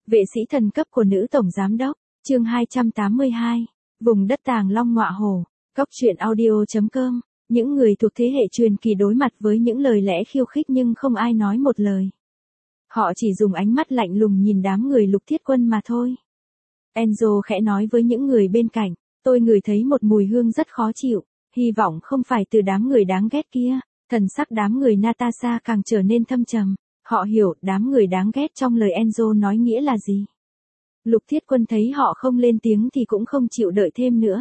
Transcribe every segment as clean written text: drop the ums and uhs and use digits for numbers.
Vệ sĩ thần cấp của nữ tổng giám đốc, chương 282, vùng đất Tàng Long Ngọa Hổ, Cóc truyện audio.com, những người thuộc thế hệ truyền kỳ đối mặt với những lời lẽ khiêu khích nhưng không ai nói một lời. Họ chỉ dùng ánh mắt lạnh lùng nhìn đám người Lục Thiết Quân mà thôi. Enzo khẽ nói với những người bên cạnh, tôi ngửi thấy một mùi hương rất khó chịu, hy vọng không phải từ đám người đáng ghét kia. Thần sắc đám người Natasha càng trở nên thâm trầm. Họ hiểu đám người đáng ghét trong lời Enzo nói nghĩa là gì. Lục Thiết Quân thấy họ không lên tiếng thì cũng không chịu đợi thêm nữa.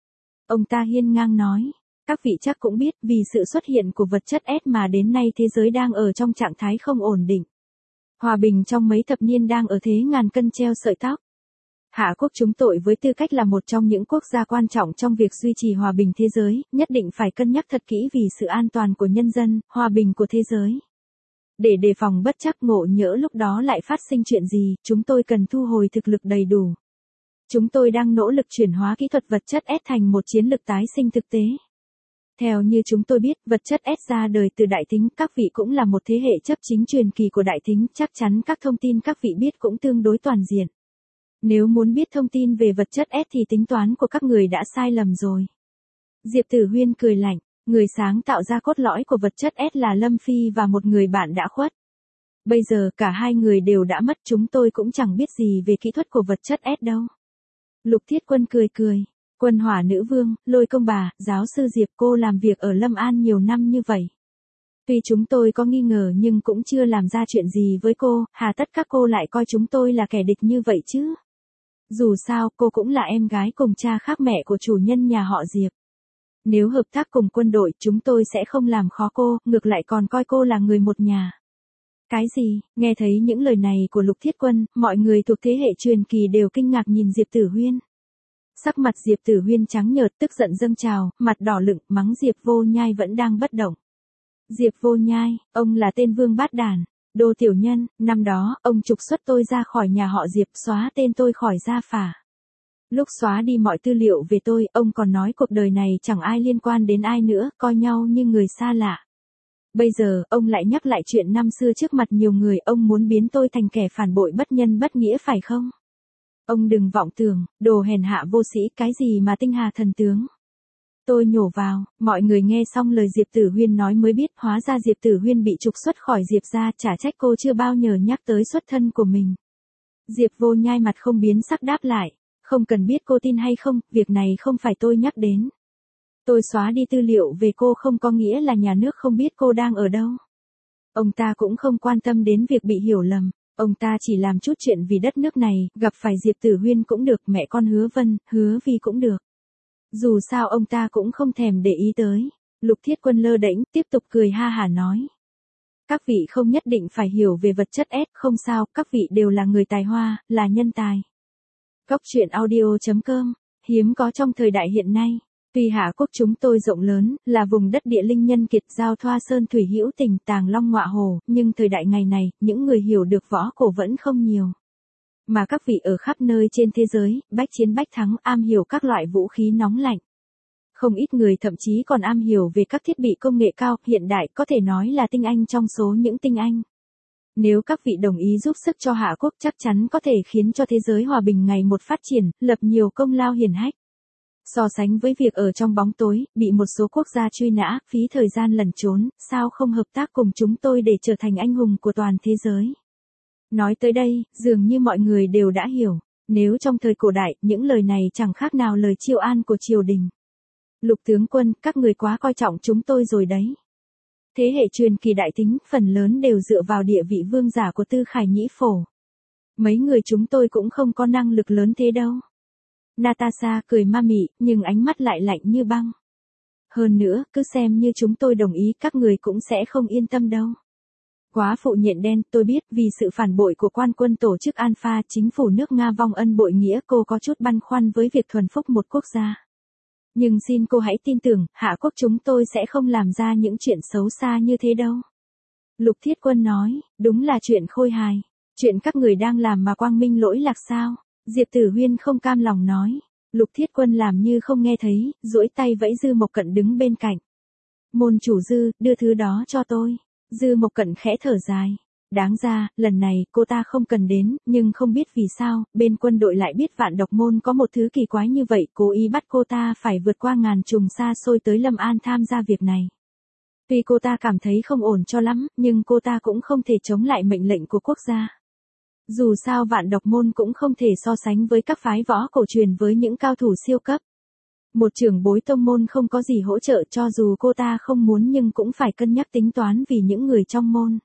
Ông ta hiên ngang nói, các vị chắc cũng biết vì sự xuất hiện của vật chất S mà đến nay thế giới đang ở trong trạng thái không ổn định. Hòa bình trong mấy thập niên đang ở thế ngàn cân treo sợi tóc. Hạ quốc chúng tôi với tư cách là một trong những quốc gia quan trọng trong việc duy trì hòa bình thế giới, nhất định phải cân nhắc thật kỹ vì sự an toàn của nhân dân, hòa bình của thế giới. Để đề phòng bất trắc ngộ nhỡ lúc đó lại phát sinh chuyện gì, chúng tôi cần thu hồi thực lực đầy đủ. Chúng tôi đang nỗ lực chuyển hóa kỹ thuật vật chất S thành một chiến lược tái sinh thực tế. Theo như chúng tôi biết, vật chất S ra đời từ Đại Thính, các vị cũng là một thế hệ chấp chính truyền kỳ của Đại Thính, chắc chắn các thông tin các vị biết cũng tương đối toàn diện. Nếu muốn biết thông tin về vật chất S thì tính toán của các người đã sai lầm rồi. Diệp Tử Huyên cười lạnh, người sáng tạo ra cốt lõi của vật chất S là Lâm Phi và một người bạn đã khuất. Bây giờ cả hai người đều đã mất, chúng tôi cũng chẳng biết gì về kỹ thuật của vật chất S đâu. Lục Thiết Quân cười cười, Quân Hỏa Nữ Vương, Lôi Công Bà, giáo sư Diệp, cô làm việc ở Lâm An nhiều năm như vậy. Tuy chúng tôi có nghi ngờ nhưng cũng chưa làm ra chuyện gì với cô, hà tất các cô lại coi chúng tôi là kẻ địch như vậy chứ. Dù sao, cô cũng là em gái cùng cha khác mẹ của chủ nhân nhà họ Diệp. Nếu hợp tác cùng quân đội, chúng tôi sẽ không làm khó cô, ngược lại còn coi cô là người một nhà. Cái gì? Nghe thấy những lời này của Lục Thiết Quân, mọi người thuộc thế hệ truyền kỳ đều kinh ngạc nhìn Diệp Tử Huyên. Sắc mặt Diệp Tử Huyên trắng nhợt, tức giận dâng trào, mặt đỏ lựng, mắng Diệp Vô Nhai vẫn đang bất động. Diệp Vô Nhai, ông là tên vương bát đàn. Đồ tiểu nhân, năm đó, ông trục xuất tôi ra khỏi nhà họ Diệp, xóa tên tôi khỏi gia phả. Lúc xóa đi mọi tư liệu về tôi, ông còn nói cuộc đời này chẳng ai liên quan đến ai nữa, coi nhau như người xa lạ. Bây giờ, ông lại nhắc lại chuyện năm xưa trước mặt nhiều người, ông muốn biến tôi thành kẻ phản bội bất nhân bất nghĩa phải không? Ông đừng vọng tưởng, đồ hèn hạ vô sĩ, cái gì mà tinh hà thần tướng. Tôi nhổ vào, mọi người nghe xong lời Diệp Tử Huyên nói mới biết hóa ra Diệp Tử Huyên bị trục xuất khỏi Diệp gia, chả trách cô chưa bao giờ nhắc tới xuất thân của mình. Diệp Vô Nhai mặt không biến sắc đáp lại, không cần biết cô tin hay không, việc này không phải tôi nhắc đến. Tôi xóa đi tư liệu về cô không có nghĩa là nhà nước không biết cô đang ở đâu. Ông ta cũng không quan tâm đến việc bị hiểu lầm, ông ta chỉ làm chút chuyện vì đất nước này, gặp phải Diệp Tử Huyên cũng được, mẹ con Hứa Vân, Hứa Vi cũng được. Dù sao ông ta cũng không thèm để ý tới. Lục Thiết Quân lơ đễnh, tiếp tục cười ha hả nói. Các vị không nhất định phải hiểu về vật chất S, không sao, các vị đều là người tài hoa, là nhân tài. Cóc truyện audio.com, hiếm có trong thời đại hiện nay. Tuy Hạ quốc chúng tôi rộng lớn, là vùng đất địa linh nhân kiệt, giao thoa sơn thủy hữu tình, Tàng Long Ngọa Hổ, nhưng thời đại ngày này, những người hiểu được võ cổ vẫn không nhiều. Mà các vị ở khắp nơi trên thế giới, bách chiến bách thắng, am hiểu các loại vũ khí nóng lạnh. Không ít người thậm chí còn am hiểu về các thiết bị công nghệ cao, hiện đại, có thể nói là tinh anh trong số những tinh anh. Nếu các vị đồng ý giúp sức cho Hạ quốc chắc chắn có thể khiến cho thế giới hòa bình ngày một phát triển, lập nhiều công lao hiển hách. So sánh với việc ở trong bóng tối, bị một số quốc gia truy nã, phí thời gian lẩn trốn, sao không hợp tác cùng chúng tôi để trở thành anh hùng của toàn thế giới. Nói tới đây, dường như mọi người đều đã hiểu, nếu trong thời cổ đại, những lời này chẳng khác nào lời chiêu an của triều đình. Lục tướng quân, các người quá coi trọng chúng tôi rồi đấy. Thế hệ truyền kỳ Đại Thính, phần lớn đều dựa vào địa vị vương giả của Tư Khải Nhĩ Phổ. Mấy người chúng tôi cũng không có năng lực lớn thế đâu. Natasha cười ma mị, nhưng ánh mắt lại lạnh như băng. Hơn nữa, cứ xem như chúng tôi đồng ý, các người cũng sẽ không yên tâm đâu. Quá phụ nhện đen, tôi biết vì sự phản bội của quan quân tổ chức Alpha, chính phủ nước Nga vong ân bội nghĩa, cô có chút băn khoăn với việc thuần phúc một quốc gia. Nhưng xin cô hãy tin tưởng, Hạ quốc chúng tôi sẽ không làm ra những chuyện xấu xa như thế đâu. Lục Thiết Quân nói, đúng là chuyện khôi hài. Chuyện các người đang làm mà quang minh lỗi lạc sao? Diệp Tử Huyên không cam lòng nói. Lục Thiết Quân làm như không nghe thấy, duỗi tay vẫy Dư Mộc Cận đứng bên cạnh. Môn chủ Dư, đưa thứ đó cho tôi. Dư Mộc Cận khẽ thở dài. Đáng ra, lần này, cô ta không cần đến, nhưng không biết vì sao, bên quân đội lại biết Vạn Độc Môn có một thứ kỳ quái như vậy, cố ý bắt cô ta phải vượt qua ngàn trùng xa xôi tới Lâm An tham gia việc này. Tuy cô ta cảm thấy không ổn cho lắm, nhưng cô ta cũng không thể chống lại mệnh lệnh của quốc gia. Dù sao Vạn Độc Môn cũng không thể so sánh với các phái võ cổ truyền với những cao thủ siêu cấp. Một trưởng bối tông môn không có gì hỗ trợ cho dù cô ta không muốn nhưng cũng phải cân nhắc tính toán vì những người trong môn.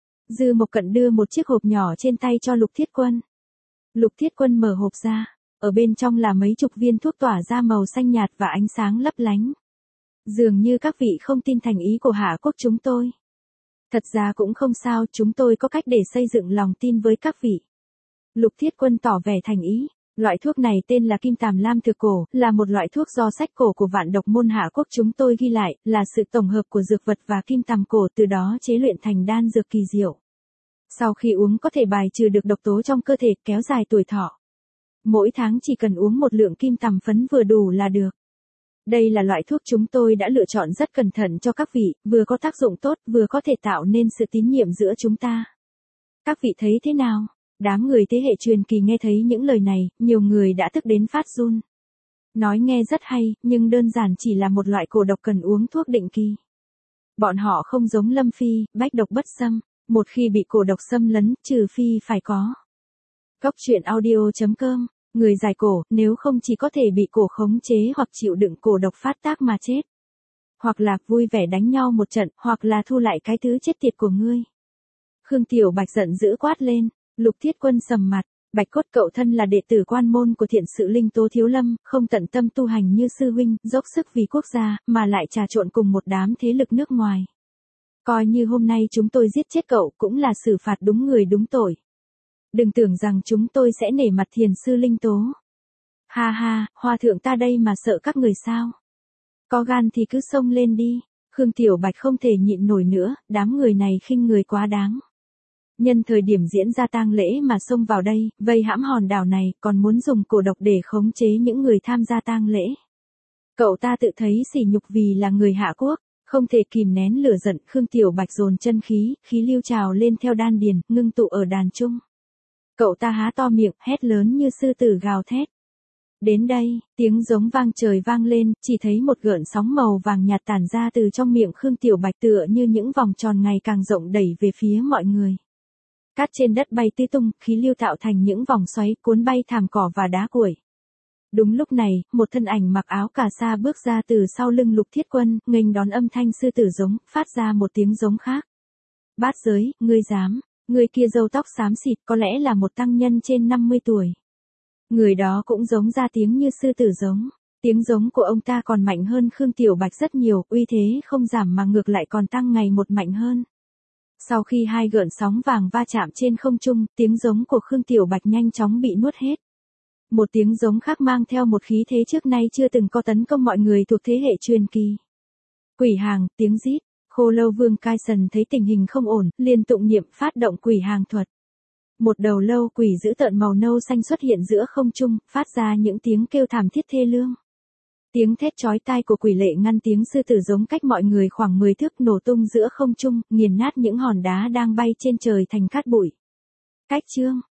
Dư Mộc Cận đưa một chiếc hộp nhỏ trên tay cho Lục Thiết Quân. Lục Thiết Quân mở hộp ra, ở bên trong là mấy chục viên thuốc tỏa ra màu xanh nhạt và ánh sáng lấp lánh. Dường như các vị không tin thành ý của Hạ Quốc chúng tôi. Thật ra cũng không sao, chúng tôi có cách để xây dựng lòng tin với các vị. Lục Thiết Quân tỏ vẻ thành ý. Loại thuốc này tên là Kim Tàm Lam Thực Cổ, là một loại thuốc do sách cổ của Vạn Độc Môn Hạ Quốc chúng tôi ghi lại, là sự tổng hợp của dược vật và kim tàm cổ, từ đó chế luyện thành đan dược kỳ diệu. Sau khi uống có thể bài trừ được độc tố trong cơ thể, kéo dài tuổi thọ. Mỗi tháng chỉ cần uống một lượng kim tàm phấn vừa đủ là được. Đây là loại thuốc chúng tôi đã lựa chọn rất cẩn thận cho các vị, vừa có tác dụng tốt, vừa có thể tạo nên sự tín nhiệm giữa chúng ta. Các vị thấy thế nào? Đám người thế hệ truyền kỳ nghe thấy những lời này, nhiều người đã tức đến phát run. Nói nghe rất hay, nhưng đơn giản chỉ là một loại cổ độc cần uống thuốc định kỳ. Bọn họ không giống Lâm Phi, bách độc bất xâm, một khi bị cổ độc xâm lấn, trừ phi phải có. Cốc truyện audio.com, người giải cổ, nếu không chỉ có thể bị cổ khống chế hoặc chịu đựng cổ độc phát tác mà chết. Hoặc là vui vẻ đánh nhau một trận, hoặc là thu lại cái thứ chết tiệt của ngươi. Khương Tiểu Bạch giận dữ quát lên. Lục Thiết Quân sầm mặt, Bạch Cốt cậu thân là đệ tử quan môn của thiện sự Linh Tố Thiếu Lâm, không tận tâm tu hành như sư huynh, dốc sức vì quốc gia, mà lại trà trộn cùng một đám thế lực nước ngoài. Coi như hôm nay chúng tôi giết chết cậu cũng là xử phạt đúng người đúng tội. Đừng tưởng rằng chúng tôi sẽ nể mặt thiền sư Linh Tố. Ha ha, hòa thượng ta đây mà sợ các người sao? Có gan thì cứ xông lên đi. Khương Tiểu Bạch không thể nhịn nổi nữa, đám người này khinh người quá đáng. Nhân thời điểm diễn ra tang lễ mà xông vào đây, vây hãm hòn đảo này, còn muốn dùng cổ độc để khống chế những người tham gia tang lễ. Cậu ta tự thấy sỉ nhục vì là người Hạ Quốc, không thể kìm nén lửa giận, Khương Tiểu Bạch dồn chân khí, khí lưu trào lên theo đan điền, ngưng tụ ở đàn trung. Cậu ta há to miệng, hét lớn như sư tử gào thét. Đến đây, tiếng giống vang trời vang lên, chỉ thấy một gợn sóng màu vàng nhạt tản ra từ trong miệng Khương Tiểu Bạch tựa như những vòng tròn ngày càng rộng đẩy về phía mọi người. Cát trên đất bay tứ tung, khí lưu tạo thành những vòng xoáy cuốn bay thảm cỏ và đá cuội. Đúng lúc này, một thân ảnh mặc áo cà sa bước ra từ sau lưng Lục Thiết Quân, nghênh đón âm thanh sư tử giống, phát ra một tiếng giống khác. Bát giới, ngươi dám, người kia râu tóc xám xịt, có lẽ là một tăng nhân trên 50 tuổi. Người đó cũng giống ra tiếng như sư tử giống. Tiếng giống của ông ta còn mạnh hơn Khương Tiểu Bạch rất nhiều, uy thế không giảm mà ngược lại còn tăng ngày một mạnh hơn. Sau khi hai gợn sóng vàng va chạm trên không trung, tiếng giống của Khương Tiểu Bạch nhanh chóng bị nuốt hết. Một tiếng giống khác mang theo một khí thế trước nay chưa từng có tấn công mọi người thuộc thế hệ truyền kỳ. Quỷ hàng, tiếng rít, Khô Lâu Vương Cai Sần thấy tình hình không ổn, liền tụng niệm phát động quỷ hàng thuật. Một đầu lâu quỷ dữ tợn màu nâu xanh xuất hiện giữa không trung, phát ra những tiếng kêu thảm thiết thê lương. Tiếng thét chói tai của quỷ lệ ngăn tiếng sư tử giống cách mọi người khoảng 10 thước nổ tung giữa không trung, nghiền nát những hòn đá đang bay trên trời thành cát bụi. Cách chương